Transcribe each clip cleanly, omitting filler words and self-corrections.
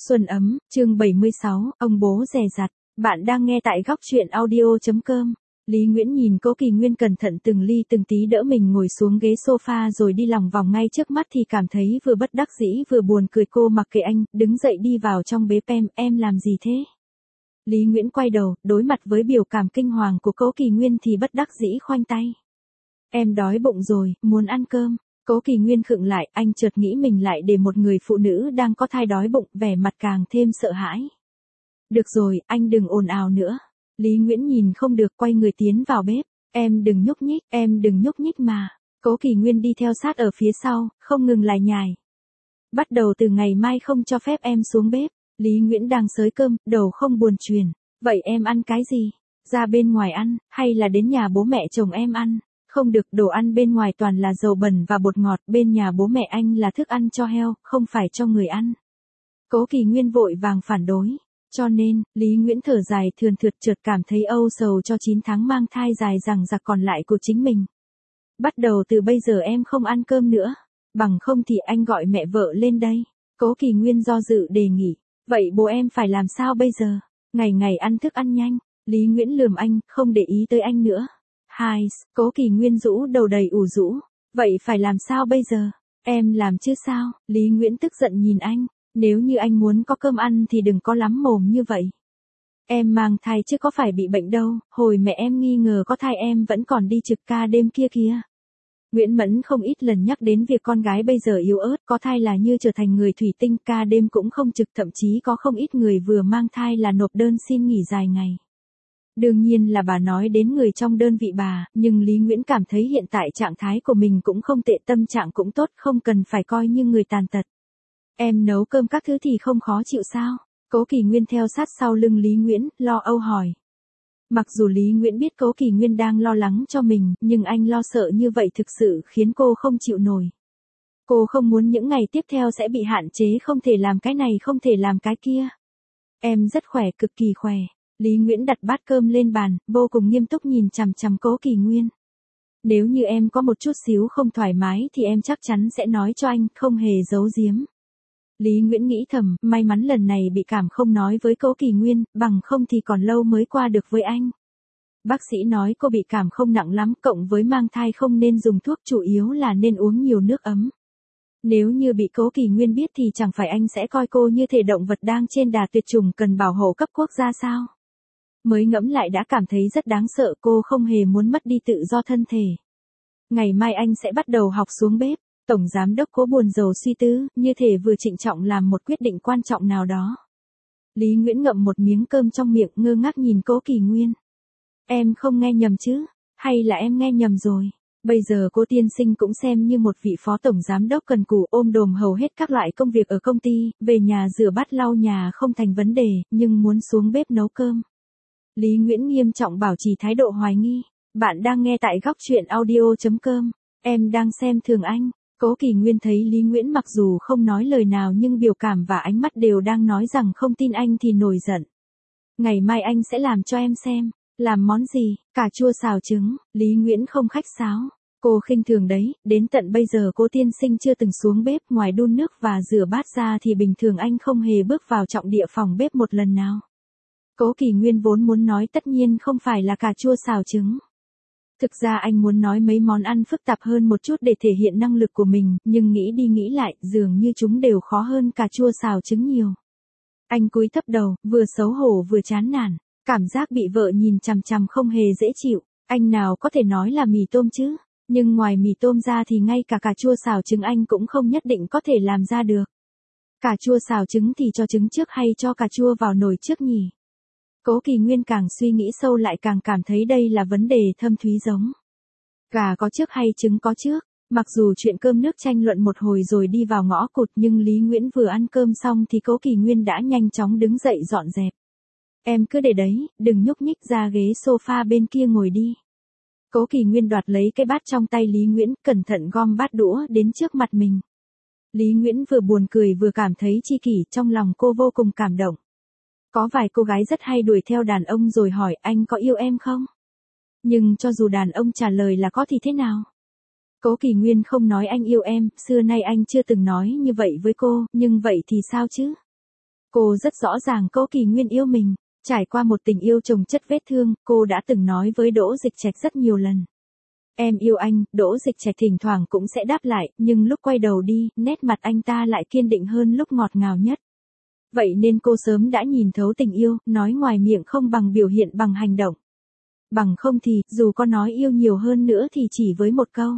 Xuân ấm, chương 76, ông bố dè dặt. Bạn đang nghe tại góc truyện audio.com. Lý Nguyễn nhìn Cố Kỳ Nguyên cẩn thận từng ly từng tí đỡ mình ngồi xuống ghế sofa rồi đi lòng vòng ngay trước mắt thì cảm thấy vừa bất đắc dĩ vừa buồn cười. Cô mặc kệ anh, đứng dậy đi vào trong bếp. Em làm gì thế? Lý Nguyễn quay đầu, đối mặt với biểu cảm kinh hoàng của Cố Kỳ Nguyên thì bất đắc dĩ khoanh tay. Em đói bụng rồi, muốn ăn cơm. Cố Kỳ Nguyên khựng lại, anh chợt nghĩ mình lại để một người phụ nữ đang có thai đói bụng, vẻ mặt càng thêm sợ hãi. Được rồi, anh đừng ồn ào nữa. Lý Nguyễn nhìn không được quay người tiến vào bếp. Em đừng nhúc nhích mà. Cố Kỳ Nguyên đi theo sát ở phía sau, không ngừng lải nhải. Bắt đầu từ ngày mai không cho phép em xuống bếp. Lý Nguyễn đang xới cơm, đầu không buồn chuyền. Vậy em ăn cái gì? Ra bên ngoài ăn, hay là đến nhà bố mẹ chồng em ăn? Không được, đồ ăn bên ngoài toàn là dầu bẩn và bột ngọt, bên nhà bố mẹ anh là thức ăn cho heo, không phải cho người ăn. Cố Kỳ Nguyên vội vàng phản đối. Cho nên, Lý Nguyễn thở dài thườn thượt, chợt cảm thấy âu sầu cho 9 tháng mang thai dài dằng dặc còn lại của chính mình. Bắt đầu từ bây giờ em không ăn cơm nữa, bằng không thì anh gọi mẹ vợ lên đây. Cố Kỳ Nguyên do dự đề nghị. Vậy bố em phải làm sao bây giờ? Ngày ngày ăn thức ăn nhanh. Lý Nguyễn lườm anh, không để ý tới anh nữa. Cố Kỳ Nguyên rũ đầu đầy ủ rũ. Vậy phải làm sao bây giờ? Em làm chứ sao? Lý Nguyễn tức giận nhìn anh. Nếu như anh muốn có cơm ăn thì đừng có lắm mồm như vậy. Em mang thai chứ có phải bị bệnh đâu, hồi mẹ em nghi ngờ có thai em vẫn còn đi trực ca đêm kia kìa. Nguyễn Mẫn không ít lần nhắc đến việc con gái bây giờ yếu ớt, có thai là như trở thành người thủy tinh, ca đêm cũng không trực, thậm chí có không ít người vừa mang thai là nộp đơn xin nghỉ dài ngày. Đương nhiên là bà nói đến người trong đơn vị bà, nhưng Lý Nguyễn cảm thấy hiện tại trạng thái của mình cũng không tệ, tâm trạng cũng tốt, không cần phải coi như người tàn tật. Em nấu cơm các thứ thì không khó chịu sao? Cố Kỳ Nguyên theo sát sau lưng Lý Nguyễn, lo âu hỏi. Mặc dù Lý Nguyễn biết Cố Kỳ Nguyên đang lo lắng cho mình, nhưng anh lo sợ như vậy thực sự khiến cô không chịu nổi. Cô không muốn những ngày tiếp theo sẽ bị hạn chế, không thể làm cái này không thể làm cái kia. Em rất khỏe, cực kỳ khỏe. Lý Nguyễn đặt bát cơm lên bàn, vô cùng nghiêm túc nhìn chằm chằm Cố Kỳ Nguyên. Nếu như em có một chút xíu không thoải mái thì em chắc chắn sẽ nói cho anh, không hề giấu giếm. Lý Nguyễn nghĩ thầm, may mắn lần này bị cảm không nói với Cố Kỳ Nguyên, bằng không thì còn lâu mới qua được với anh. Bác sĩ nói cô bị cảm không nặng lắm, cộng với mang thai không nên dùng thuốc, chủ yếu là nên uống nhiều nước ấm. Nếu như bị Cố Kỳ Nguyên biết thì chẳng phải anh sẽ coi cô như thể động vật đang trên đà tuyệt chủng cần bảo hộ cấp quốc gia sao? Mới ngẫm lại đã cảm thấy rất đáng sợ, cô không hề muốn mất đi tự do thân thể. Ngày mai anh sẽ bắt đầu học xuống bếp. Tổng giám đốc Cố buồn rầu suy tư, như thể vừa trịnh trọng làm một quyết định quan trọng nào đó. Lý Nguyễn ngậm một miếng cơm trong miệng, ngơ ngác nhìn Cố Kỳ Nguyên. Em không nghe nhầm chứ? Hay là em nghe nhầm rồi? Bây giờ cô tiên sinh cũng xem như một vị phó tổng giám đốc cần cù, ôm đồm hầu hết các loại công việc ở công ty, về nhà rửa bát lau nhà không thành vấn đề, nhưng muốn xuống bếp nấu cơm. Lý Nguyễn nghiêm trọng bảo trì thái độ hoài nghi. Bạn đang nghe tại góc truyện audio.com. Em đang xem thường anh. Cố Kỳ Nguyên thấy Lý Nguyễn mặc dù không nói lời nào nhưng biểu cảm và ánh mắt đều đang nói rằng không tin anh thì nổi giận. Ngày mai anh sẽ làm cho em xem. Làm món gì? Cà chua xào trứng. Lý Nguyễn không khách sáo. Cô khinh thường đấy, đến tận bây giờ cô tiên sinh chưa từng xuống bếp, ngoài đun nước và rửa bát ra thì bình thường anh không hề bước vào trọng địa phòng bếp một lần nào. Cố Kỳ Nguyên vốn muốn nói tất nhiên không phải là cà chua xào trứng. Thực ra anh muốn nói mấy món ăn phức tạp hơn một chút để thể hiện năng lực của mình, nhưng nghĩ đi nghĩ lại, dường như chúng đều khó hơn cà chua xào trứng nhiều. Anh cúi thấp đầu, vừa xấu hổ vừa chán nản, cảm giác bị vợ nhìn chằm chằm không hề dễ chịu. Anh nào có thể nói là mì tôm chứ, nhưng ngoài mì tôm ra thì ngay cả cà chua xào trứng anh cũng không nhất định có thể làm ra được. Cà chua xào trứng thì cho trứng trước hay cho cà chua vào nồi trước nhỉ? Cố Kỳ Nguyên càng suy nghĩ sâu lại càng cảm thấy đây là vấn đề thâm thúy giống. Gà có trước hay trứng có trước? Mặc dù chuyện cơm nước tranh luận một hồi rồi đi vào ngõ cụt nhưng Lý Nguyễn vừa ăn cơm xong thì Cố Kỳ Nguyên đã nhanh chóng đứng dậy dọn dẹp. Em cứ để đấy, đừng nhúc nhích, ra ghế sofa bên kia ngồi đi. Cố Kỳ Nguyên đoạt lấy cái bát trong tay Lý Nguyễn, cẩn thận gom bát đũa đến trước mặt mình. Lý Nguyễn vừa buồn cười vừa cảm thấy chi kỷ, trong lòng cô vô cùng cảm động. Có vài cô gái rất hay đuổi theo đàn ông rồi hỏi anh có yêu em không? Nhưng cho dù đàn ông trả lời là có thì thế nào? Cố Kỳ Nguyên không nói anh yêu em, xưa nay anh chưa từng nói như vậy với cô, nhưng vậy thì sao chứ? Cô rất rõ ràng Cố Kỳ Nguyên yêu mình. Trải qua một tình yêu chồng chất vết thương, cô đã từng nói với Đỗ Dịch Trạch rất nhiều lần. Em yêu anh, Đỗ Dịch Trạch thỉnh thoảng cũng sẽ đáp lại, nhưng lúc quay đầu đi, nét mặt anh ta lại kiên định hơn lúc ngọt ngào nhất. Vậy nên cô sớm đã nhìn thấu tình yêu, nói ngoài miệng không bằng biểu hiện bằng hành động. Bằng không thì, dù có nói yêu nhiều hơn nữa thì chỉ với một câu.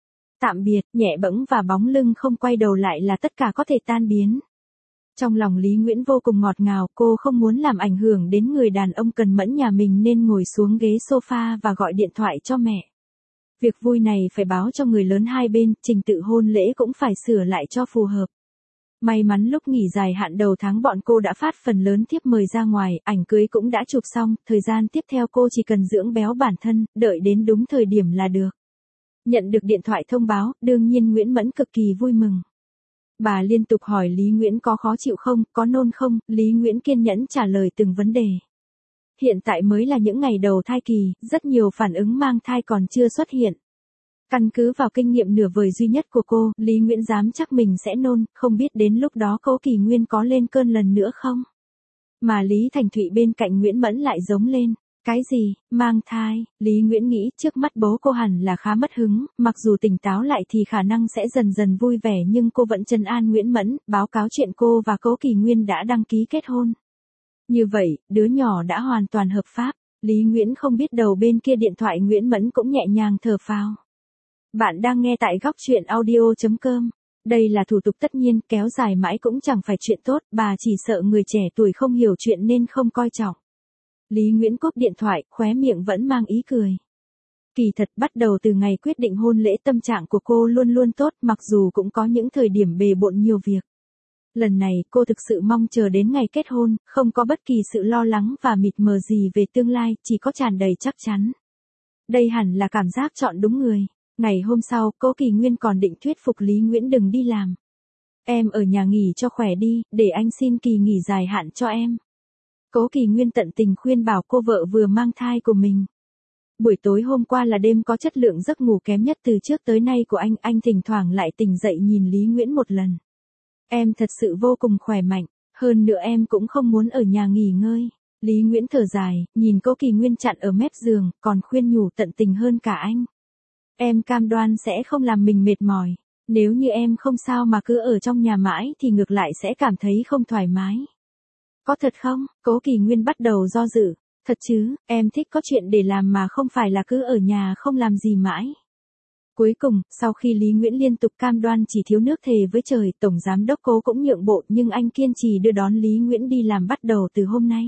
Tạm biệt, nhẹ bẫng và bóng lưng không quay đầu lại là tất cả có thể tan biến. Trong lòng Lý Nguyễn vô cùng ngọt ngào, cô không muốn làm ảnh hưởng đến người đàn ông cần mẫn nhà mình nên ngồi xuống ghế sofa và gọi điện thoại cho mẹ. Việc vui này phải báo cho người lớn hai bên, trình tự hôn lễ cũng phải sửa lại cho phù hợp. May mắn lúc nghỉ dài hạn đầu tháng bọn cô đã phát phần lớn thiếp mời ra ngoài, ảnh cưới cũng đã chụp xong, thời gian tiếp theo cô chỉ cần dưỡng béo bản thân, đợi đến đúng thời điểm là được. Nhận được điện thoại thông báo, đương nhiên Nguyễn Mẫn cực kỳ vui mừng. Bà liên tục hỏi Lý Nguyễn có khó chịu không, có nôn không, Lý Nguyễn kiên nhẫn trả lời từng vấn đề. Hiện tại mới là những ngày đầu thai kỳ, rất nhiều phản ứng mang thai còn chưa xuất hiện. Căn cứ vào kinh nghiệm nửa vời duy nhất của cô, Lý Nguyễn dám chắc mình sẽ nôn, không biết đến lúc đó Cố Kỳ Nguyên có lên cơn lần nữa không? Mà Lý Thành Thụy bên cạnh Nguyễn Mẫn lại giống lên. Cái gì, mang thai, Lý Nguyễn nghĩ trước mắt bố cô hẳn là khá mất hứng, mặc dù tỉnh táo lại thì khả năng sẽ dần dần vui vẻ nhưng cô vẫn trấn an Nguyễn Mẫn, báo cáo chuyện cô và Cố Kỳ Nguyên đã đăng ký kết hôn. Như vậy, đứa nhỏ đã hoàn toàn hợp pháp, Lý Nguyễn không biết đầu bên kia điện thoại Nguyễn Mẫn cũng nhẹ nhàng thở phào. Bạn đang nghe tại góc truyện audio.com. Đây là thủ tục tất nhiên, kéo dài mãi cũng chẳng phải chuyện tốt, bà chỉ sợ người trẻ tuổi không hiểu chuyện nên không coi trọng. Lý Nguyễn cúp điện thoại, khóe miệng vẫn mang ý cười. Kỳ thật bắt đầu từ ngày quyết định hôn lễ tâm trạng của cô luôn luôn tốt mặc dù cũng có những thời điểm bề bộn nhiều việc. Lần này cô thực sự mong chờ đến ngày kết hôn, không có bất kỳ sự lo lắng và mịt mờ gì về tương lai, chỉ có tràn đầy chắc chắn. Đây hẳn là cảm giác chọn đúng người. Ngày hôm sau, Cố Kỳ Nguyên còn định thuyết phục Lý Nguyễn đừng đi làm. Em ở nhà nghỉ cho khỏe đi, để anh xin kỳ nghỉ dài hạn cho em. Cố Kỳ Nguyên tận tình khuyên bảo cô vợ vừa mang thai của mình. Buổi tối hôm qua là đêm có chất lượng giấc ngủ kém nhất từ trước tới nay của anh thỉnh thoảng lại tỉnh dậy nhìn Lý Nguyễn một lần. Em thật sự vô cùng khỏe mạnh, hơn nữa em cũng không muốn ở nhà nghỉ ngơi. Lý Nguyễn thở dài, nhìn Cố Kỳ Nguyên chặn ở mép giường, còn khuyên nhủ tận tình hơn cả anh. Em cam đoan sẽ không làm mình mệt mỏi. Nếu như em không sao mà cứ ở trong nhà mãi thì ngược lại sẽ cảm thấy không thoải mái. Có thật không? Cố Kỳ Nguyên bắt đầu do dự. Thật chứ, em thích có chuyện để làm mà không phải là cứ ở nhà không làm gì mãi. Cuối cùng, sau khi Lý Nguyễn liên tục cam đoan chỉ thiếu nước thề với trời, Tổng Giám đốc Cố cũng nhượng bộ nhưng anh kiên trì đưa đón Lý Nguyễn đi làm bắt đầu từ hôm nay.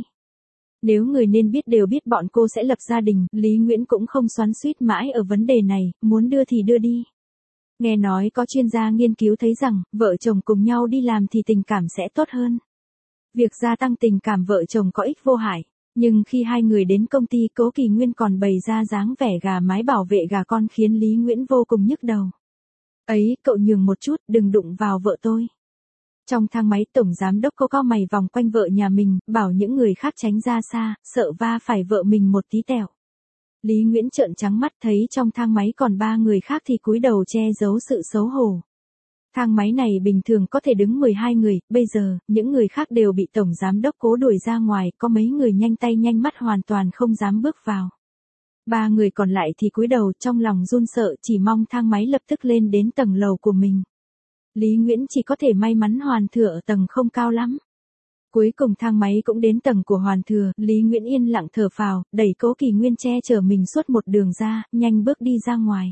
Nếu người nên biết đều biết bọn cô sẽ lập gia đình, Lý Nguyễn cũng không xoắn xuýt mãi ở vấn đề này, muốn đưa thì đưa đi. Nghe nói có chuyên gia nghiên cứu thấy rằng, vợ chồng cùng nhau đi làm thì tình cảm sẽ tốt hơn. Việc gia tăng tình cảm vợ chồng có ích vô hại, nhưng khi hai người đến công ty Cố Kỳ Nguyên còn bày ra dáng vẻ gà mái bảo vệ gà con khiến Lý Nguyễn vô cùng nhức đầu. Ấy, cậu nhường một chút, đừng đụng vào vợ tôi. Trong thang máy Tổng Giám đốc Cố cau mày vòng quanh vợ nhà mình, bảo những người khác tránh ra xa, sợ va phải vợ mình một tí tẹo. Lý Nguyễn trợn trắng mắt thấy trong thang máy còn 3 người khác thì cúi đầu che giấu sự xấu hổ. Thang máy này bình thường có thể đứng 12 người, bây giờ, những người khác đều bị Tổng Giám đốc Cố đuổi ra ngoài, có mấy người nhanh tay nhanh mắt hoàn toàn không dám bước vào. 3 người còn lại thì cúi đầu trong lòng run sợ chỉ mong thang máy lập tức lên đến tầng lầu của mình. Lý Nguyễn chỉ có thể may mắn Hoàn Thừa ở tầng không cao lắm. Cuối cùng thang máy cũng đến tầng của Hoàn Thừa, Lý Nguyễn yên lặng thở phào, đẩy Cố Kỳ Nguyên che chở mình suốt một đường ra, nhanh bước đi ra ngoài.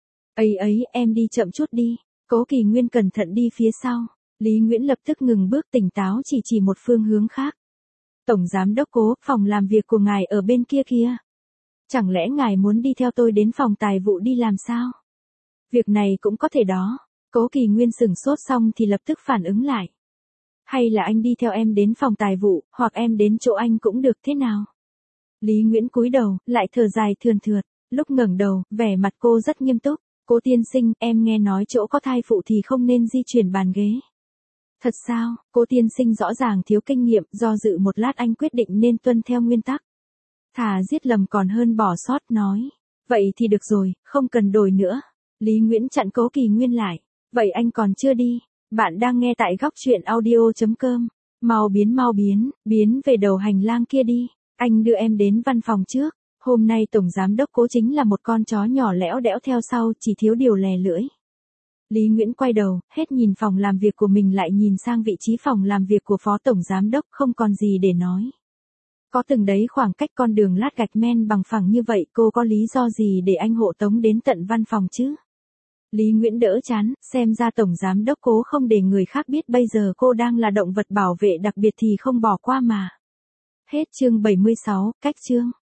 Ấy, em đi chậm chút đi. Cố Kỳ Nguyên cẩn thận đi phía sau. Lý Nguyễn lập tức ngừng bước tỉnh táo chỉ một phương hướng khác. Tổng Giám đốc Cố, phòng làm việc của ngài ở bên kia kia. Chẳng lẽ ngài muốn đi theo tôi đến phòng tài vụ đi làm sao? Việc này cũng có thể đó. Cố Kỳ Nguyên sửng sốt xong thì lập tức phản ứng lại. Hay là anh đi theo em đến phòng tài vụ, hoặc em đến chỗ anh cũng được thế nào? Lý Nguyễn cúi đầu, lại thở dài thườn thượt, lúc ngẩng đầu, vẻ mặt cô rất nghiêm túc. Cố tiên sinh, em nghe nói chỗ có thai phụ thì không nên di chuyển bàn ghế. Thật sao? Cố tiên sinh rõ ràng thiếu kinh nghiệm, do dự một lát anh quyết định nên tuân theo nguyên tắc. Thà giết lầm còn hơn bỏ sót, nói. Vậy thì được rồi, không cần đổi nữa. Lý Nguyễn chặn Cố Kỳ Nguyên lại. Vậy anh còn chưa đi. Bạn đang nghe tại góc truyện audio.com. Mau biến về đầu hành lang kia đi. Anh đưa em đến văn phòng trước. Hôm nay Tổng Giám Đốc Cố chính là một con chó nhỏ lẽo đẽo theo sau, chỉ thiếu điều lè lưỡi. Lý Nguyễn quay đầu, hết nhìn phòng làm việc của mình lại nhìn sang vị trí phòng làm việc của Phó Tổng Giám Đốc, không còn gì để nói. Có từng đấy khoảng cách con đường lát gạch men bằng phẳng như vậy, cô có lý do gì để anh hộ tống đến tận văn phòng chứ? Lý Nguyễn đỡ chán, xem ra Tổng Giám Đốc Cố không để người khác biết bây giờ cô đang là động vật bảo vệ đặc biệt thì không bỏ qua mà. Hết chương 76, cách chương.